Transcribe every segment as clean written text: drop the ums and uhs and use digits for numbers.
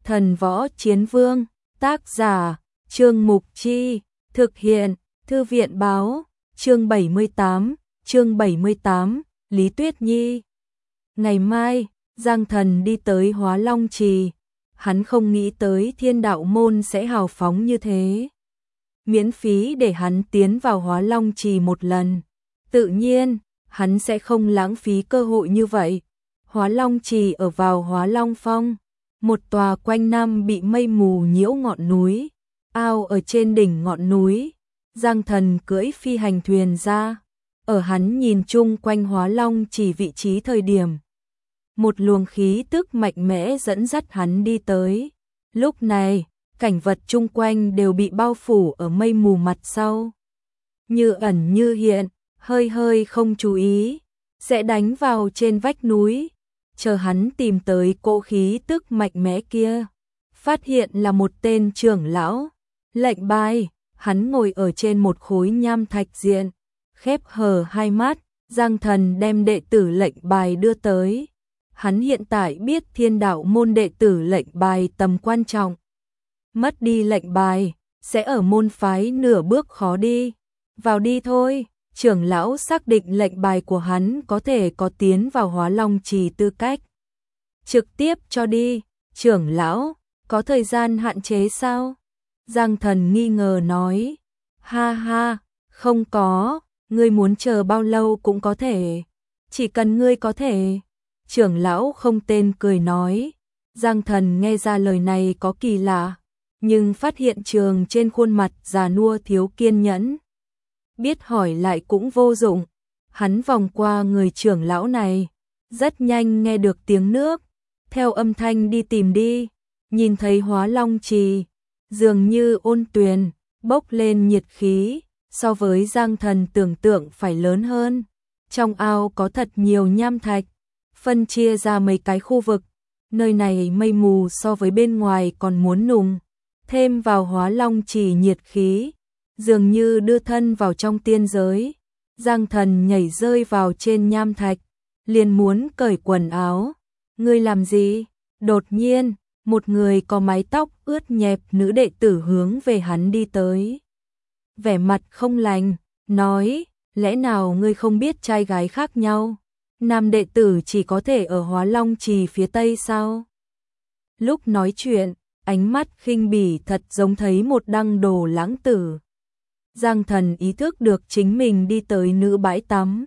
Thần Võ Chiến Vương, tác giả, Trương Mục Chi, thực hiện, Thư viện Báo, chương 78, Lý Tuyết Nhi. Ngày mai, Giang Thần đi tới Hóa Long Trì, hắn không nghĩ tới Thiên Đạo Môn sẽ hào phóng như thế. Miễn phí để hắn tiến vào Hóa Long Trì một lần. Tự nhiên, hắn sẽ không lãng phí cơ hội như vậy. Hóa Long Trì ở vào Hóa Long Phong, một tòa quanh năm bị mây mù nhiễu ngọn núi, ao ở trên đỉnh ngọn núi. Giang Thần cưỡi phi hành thuyền ra, ở hắn nhìn chung quanh Hóa Long Trì vị trí thời điểm. Một luồng khí tức mạnh mẽ dẫn dắt hắn đi tới. Lúc này, cảnh vật chung quanh đều bị bao phủ ở mây mù mặt sau. Như ẩn như hiện, hơi hơi không chú ý, sẽ đánh vào trên vách núi. Chờ hắn tìm tới cỗ khí tức mạnh mẽ kia, phát hiện là một tên trưởng lão. Lệnh bài, hắn ngồi ở trên một khối nham thạch diện, khép hờ hai mắt. Giang Thần đem đệ tử lệnh bài đưa tới. Hắn hiện tại biết Thiên Đạo Môn đệ tử lệnh bài tầm quan trọng. Mất đi lệnh bài, sẽ ở môn phái nửa bước khó đi. Vào đi thôi. Trưởng lão xác định lệnh bài của hắn có thể có tiến vào Hóa Long Trì tư cách. Trực tiếp cho đi. Trưởng lão, có thời gian hạn chế sao? Giang Thần nghi ngờ nói. Ha ha, không có, ngươi muốn chờ bao lâu cũng có thể. Chỉ cần ngươi có thể. Trưởng lão không tên cười nói. Giang Thần nghe ra lời này có kỳ lạ, nhưng phát hiện trường trên khuôn mặt già nua thiếu kiên nhẫn. Biết hỏi lại cũng vô dụng. Hắn vòng qua người trưởng lão này, rất nhanh nghe được tiếng nước, theo âm thanh đi tìm đi. Nhìn thấy Hóa Long Trì, dường như ôn tuyền, bốc lên nhiệt khí, so với Giang Thần tưởng tượng phải lớn hơn. Trong ao có thật nhiều nham thạch, phân chia ra mấy cái khu vực. Nơi này mây mù so với bên ngoài còn muốn nùng, thêm vào Hóa Long Trì nhiệt khí, dường như đưa thân vào trong tiên giới. Giang Thần nhảy rơi vào trên nham thạch, liền muốn cởi quần áo. Ngươi làm gì? Đột nhiên, một người có mái tóc ướt nhẹp nữ đệ tử hướng về hắn đi tới. Vẻ mặt không lành, nói, lẽ nào ngươi không biết trai gái khác nhau? Nam đệ tử chỉ có thể ở Hóa Long Trì phía tây sao? Lúc nói chuyện, ánh mắt khinh bỉ thật giống thấy một đăng đồ lãng tử. Giang Thần ý thức được chính mình đi tới nữ bãi tắm.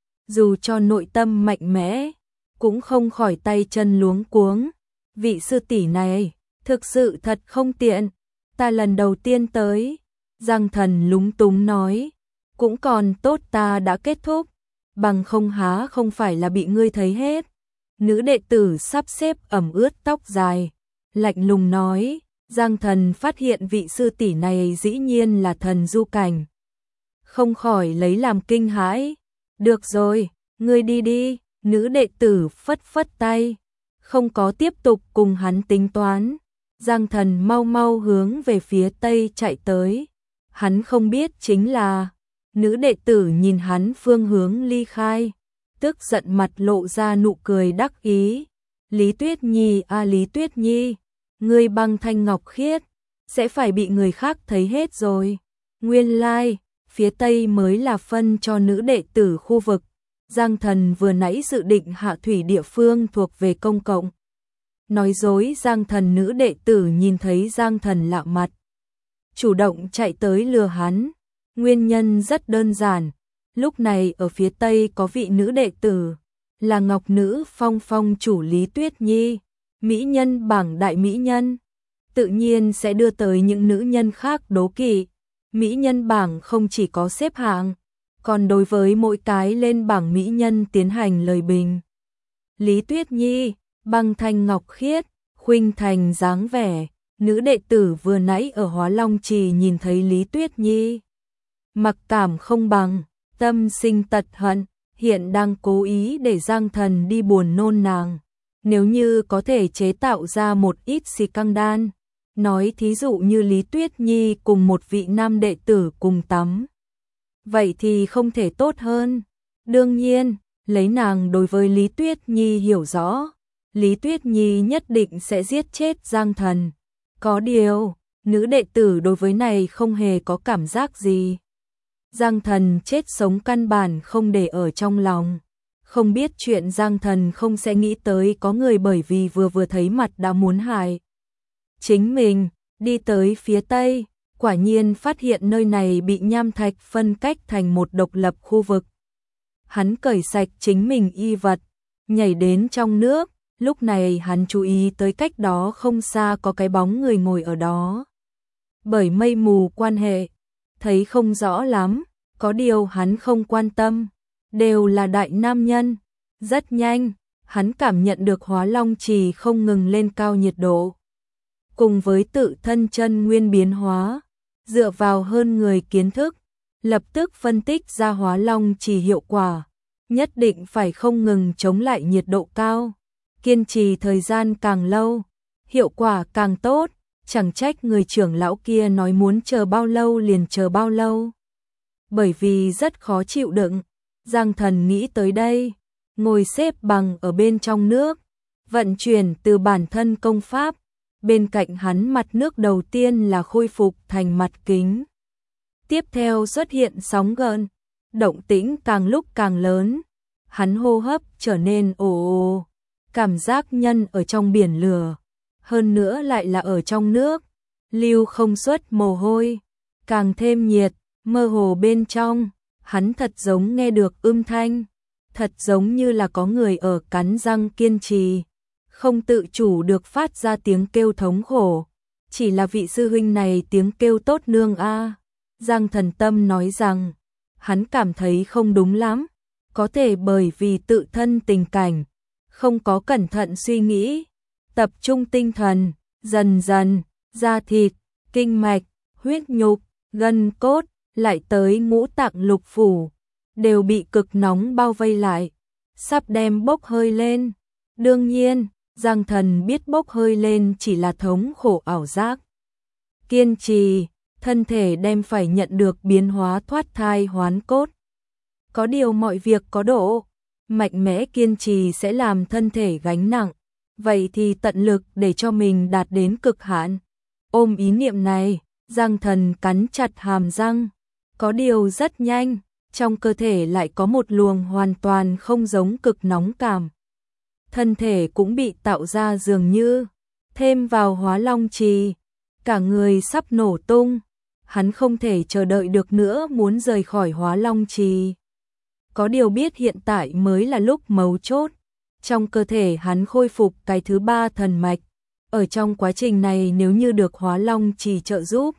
Dù cho nội tâm mạnh mẽ, cũng không khỏi tay chân luống cuống. Vị sư tỷ này, thực sự thật không tiện. Ta lần đầu tiên tới. Giang Thần lúng túng nói. Cũng còn tốt ta đã kết thúc. Bằng không há không phải là bị ngươi thấy hết. Nữ đệ tử sắp xếp ẩm ướt tóc dài, lạnh lùng nói. Giang Thần phát hiện vị sư tỷ này dĩ nhiên là thần du cảnh, không khỏi lấy làm kinh hãi. Được rồi, ngươi đi đi. Nữ đệ tử phất phất tay, không có tiếp tục cùng hắn tính toán. Giang Thần mau mau hướng về phía tây chạy tới. Hắn không biết chính là, nữ đệ tử nhìn hắn phương hướng ly khai, tức giận mặt lộ ra nụ cười đắc ý. Lý Tuyết Nhi à, Lý Tuyết Nhi, ngươi băng thanh ngọc khiết, sẽ phải bị người khác thấy hết rồi. Nguyên lai, phía tây mới là phân cho nữ đệ tử khu vực. Giang Thần vừa nãy dự định hạ thủy địa phương thuộc về công cộng. Nói dối Giang Thần nữ đệ tử nhìn thấy Giang Thần lạ mặt, chủ động chạy tới lừa hắn. Nguyên nhân rất đơn giản, lúc này ở phía tây có vị nữ đệ tử, là Ngọc Nữ Phong phong chủ Lý Tuyết Nhi, mỹ nhân bảng đại mỹ nhân, tự nhiên sẽ đưa tới những nữ nhân khác đố kỵ. Mỹ nhân bảng không chỉ có xếp hạng, còn đối với mỗi cái lên bảng mỹ nhân tiến hành lời bình. Lý Tuyết Nhi, băng thanh ngọc khiết, khuynh thành dáng vẻ. Nữ đệ tử vừa nãy ở Hóa Long Trì nhìn thấy Lý Tuyết Nhi, mặc cảm không bằng, tâm sinh tật hận, hiện đang cố ý để Giang Thần đi buồn nôn nàng. Nếu như có thể chế tạo ra một ít xì căng đan, nói thí dụ như Lý Tuyết Nhi cùng một vị nam đệ tử cùng tắm, vậy thì không thể tốt hơn. Đương nhiên, lấy nàng đối với Lý Tuyết Nhi hiểu rõ, Lý Tuyết Nhi nhất định sẽ giết chết Giang Thần. Có điều, nữ đệ tử đối với này không hề có cảm giác gì. Giang Thần chết sống căn bản không để ở trong lòng. Không biết chuyện Giang Thần không sẽ nghĩ tới có người bởi vì vừa thấy mặt đã muốn hại chính mình. Đi tới phía tây, quả nhiên phát hiện nơi này bị nham thạch phân cách thành một độc lập khu vực. Hắn cởi sạch chính mình y vật, nhảy đến trong nước, lúc này hắn chú ý tới cách đó không xa có cái bóng người ngồi ở đó. Bởi mây mù quan hệ, thấy không rõ lắm, có điều hắn không quan tâm, đều là đại nam nhân. Rất nhanh, hắn cảm nhận được Hóa Long Trì không ngừng lên cao nhiệt độ. Cùng với tự thân chân nguyên biến hóa, dựa vào hơn người kiến thức, lập tức phân tích ra Hóa Long Trì hiệu quả, nhất định phải không ngừng chống lại nhiệt độ cao, kiên trì thời gian càng lâu, hiệu quả càng tốt, chẳng trách người trưởng lão kia nói muốn chờ bao lâu liền chờ bao lâu. Bởi vì rất khó chịu đựng, Giang Thần nghĩ tới đây, ngồi xếp bằng ở bên trong nước, vận chuyển từ bản thân công pháp. Bên cạnh hắn mặt nước đầu tiên là khôi phục thành mặt kính. Tiếp theo xuất hiện sóng gợn, động tĩnh càng lúc càng lớn. Hắn hô hấp trở nên ồ ồ, cảm giác nhân ở trong biển lửa. Hơn nữa lại là ở trong nước, lưu không xuất mồ hôi, càng thêm nhiệt, mơ hồ bên trong. Hắn thật giống nghe được âm thanh, thật giống như là có người ở cắn răng kiên trì. Không tự chủ được phát ra tiếng kêu thống khổ. Chỉ là vị sư huynh này tiếng kêu tốt nương a. Giang Thần Tâm nói rằng, hắn cảm thấy không đúng lắm. Có thể bởi vì tự thân tình cảnh, không có cẩn thận suy nghĩ, tập trung tinh thần, dần dần, da thịt, kinh mạch, huyết nhục, gân cốt, lại tới ngũ tạng lục phủ, đều bị cực nóng bao vây lại, sắp đem bốc hơi lên. Đương nhiên, Giang Thần biết bốc hơi lên chỉ là thống khổ ảo giác. Kiên trì, thân thể đem phải nhận được biến hóa thoát thai hoán cốt. Có điều mọi việc có độ, mạnh mẽ kiên trì sẽ làm thân thể gánh nặng, vậy thì tận lực để cho mình đạt đến cực hạn. Ôm ý niệm này, Giang Thần cắn chặt hàm răng, có điều rất nhanh, trong cơ thể lại có một luồng hoàn toàn không giống cực nóng cảm. Thân thể cũng bị tạo ra dường như, thêm vào Hóa Long Trì, cả người sắp nổ tung, hắn không thể chờ đợi được nữa muốn rời khỏi Hóa Long Trì. Có điều biết hiện tại mới là lúc mấu chốt, trong cơ thể hắn khôi phục cái thứ 3 thần mạch, ở trong quá trình này nếu như được Hóa Long Trì trợ giúp,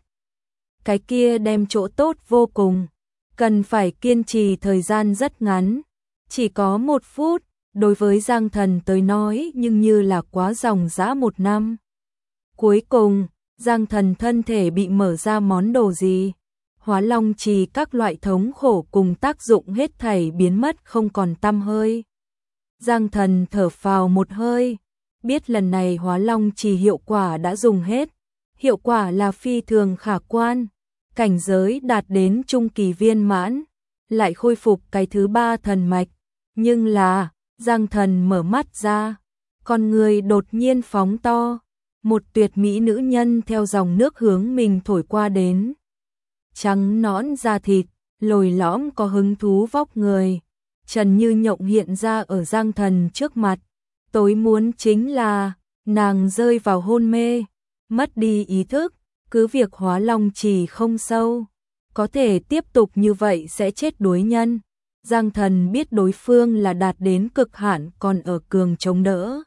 cái kia đem chỗ tốt vô cùng, cần phải kiên trì thời gian rất ngắn, chỉ có 1 phút. Đối với Giang Thần tới nói nhưng như là quá dòng dã 1 năm. Cuối cùng, Giang Thần thân thể bị mở ra món đồ gì? Hóa Long Trì các loại thống khổ cùng tác dụng hết thảy biến mất không còn tăm hơi. Giang Thần thở phào một hơi, biết lần này Hóa Long Trì hiệu quả đã dùng hết. Hiệu quả là phi thường khả quan, cảnh giới đạt đến trung kỳ viên mãn, lại khôi phục cái thứ 3 thần mạch. Nhưng là, Giang Thần mở mắt ra, con người đột nhiên phóng to, một tuyệt mỹ nữ nhân theo dòng nước hướng mình thổi qua đến. Trắng nõn da thịt, lồi lõm có hứng thú vóc người, trần như nhộng hiện ra ở Giang Thần trước mặt. Tối muốn chính là, nàng rơi vào hôn mê, mất đi ý thức, cứ việc Hóa Long Trì không sâu, có thể tiếp tục như vậy sẽ chết đuối nhân. Giang Thần biết đối phương là đạt đến cực hạn còn ở cường chống đỡ,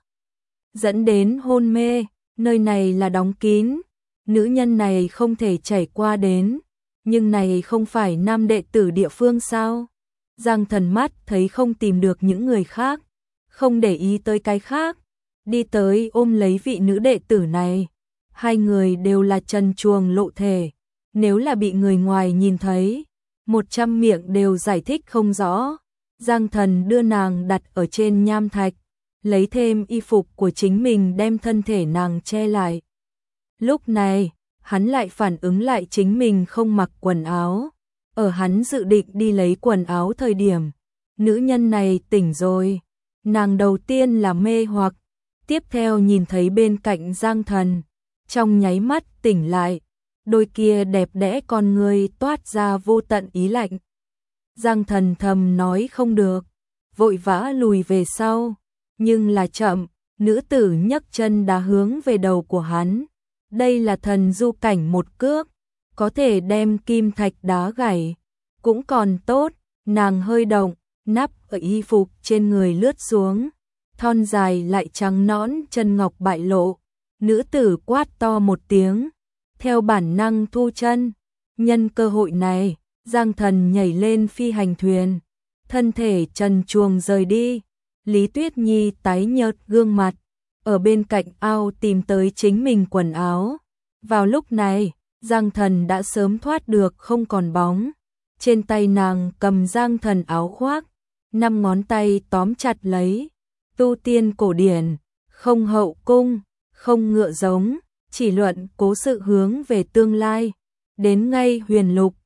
dẫn đến hôn mê, nơi này là đóng kín, nữ nhân này không thể chảy qua đến, nhưng này không phải nam đệ tử địa phương sao? Giang Thần mắt thấy không tìm được những người khác, không để ý tới cái khác, đi tới ôm lấy vị nữ đệ tử này, hai người đều là trần truồng lộ thể, nếu là bị người ngoài nhìn thấy, 100 miệng đều giải thích không rõ. Giang Thần đưa nàng đặt ở trên nham thạch, lấy thêm y phục của chính mình đem thân thể nàng che lại. Lúc này, hắn lại phản ứng lại chính mình không mặc quần áo. Ở hắn dự định đi lấy quần áo thời điểm, nữ nhân này tỉnh rồi. Nàng đầu tiên là mê hoặc, Tiếp theo nhìn thấy bên cạnh Giang Thần, trong nháy mắt tỉnh lại, đôi kia đẹp đẽ con người toát ra vô tận ý lạnh. Giang Thần thầm nói không được, vội vã lùi về sau, nhưng là chậm, nữ tử nhấc chân đá hướng về đầu của hắn. Đây là thần du cảnh một cước, có thể đem kim thạch đá gãy, cũng còn tốt, nàng hơi động, nắp ở y phục trên người lướt xuống, thon dài lại trắng nõn chân ngọc bại lộ. Nữ tử quát to một tiếng, theo bản năng thu chân. Nhân cơ hội này, Giang Thần nhảy lên phi hành thuyền, thân thể trần truồng rời đi. Lý Tuyết Nhi tái nhợt gương mặt, ở bên cạnh ao tìm tới chính mình quần áo. Vào lúc này, Giang Thần đã sớm thoát được không còn bóng. Trên tay nàng cầm Giang Thần áo khoác, 5 ngón tay tóm chặt lấy. Tu tiên cổ điển, không hậu cung, không ngựa giống, chỉ luận cố sự hướng về tương lai. Đến ngay huyền lục,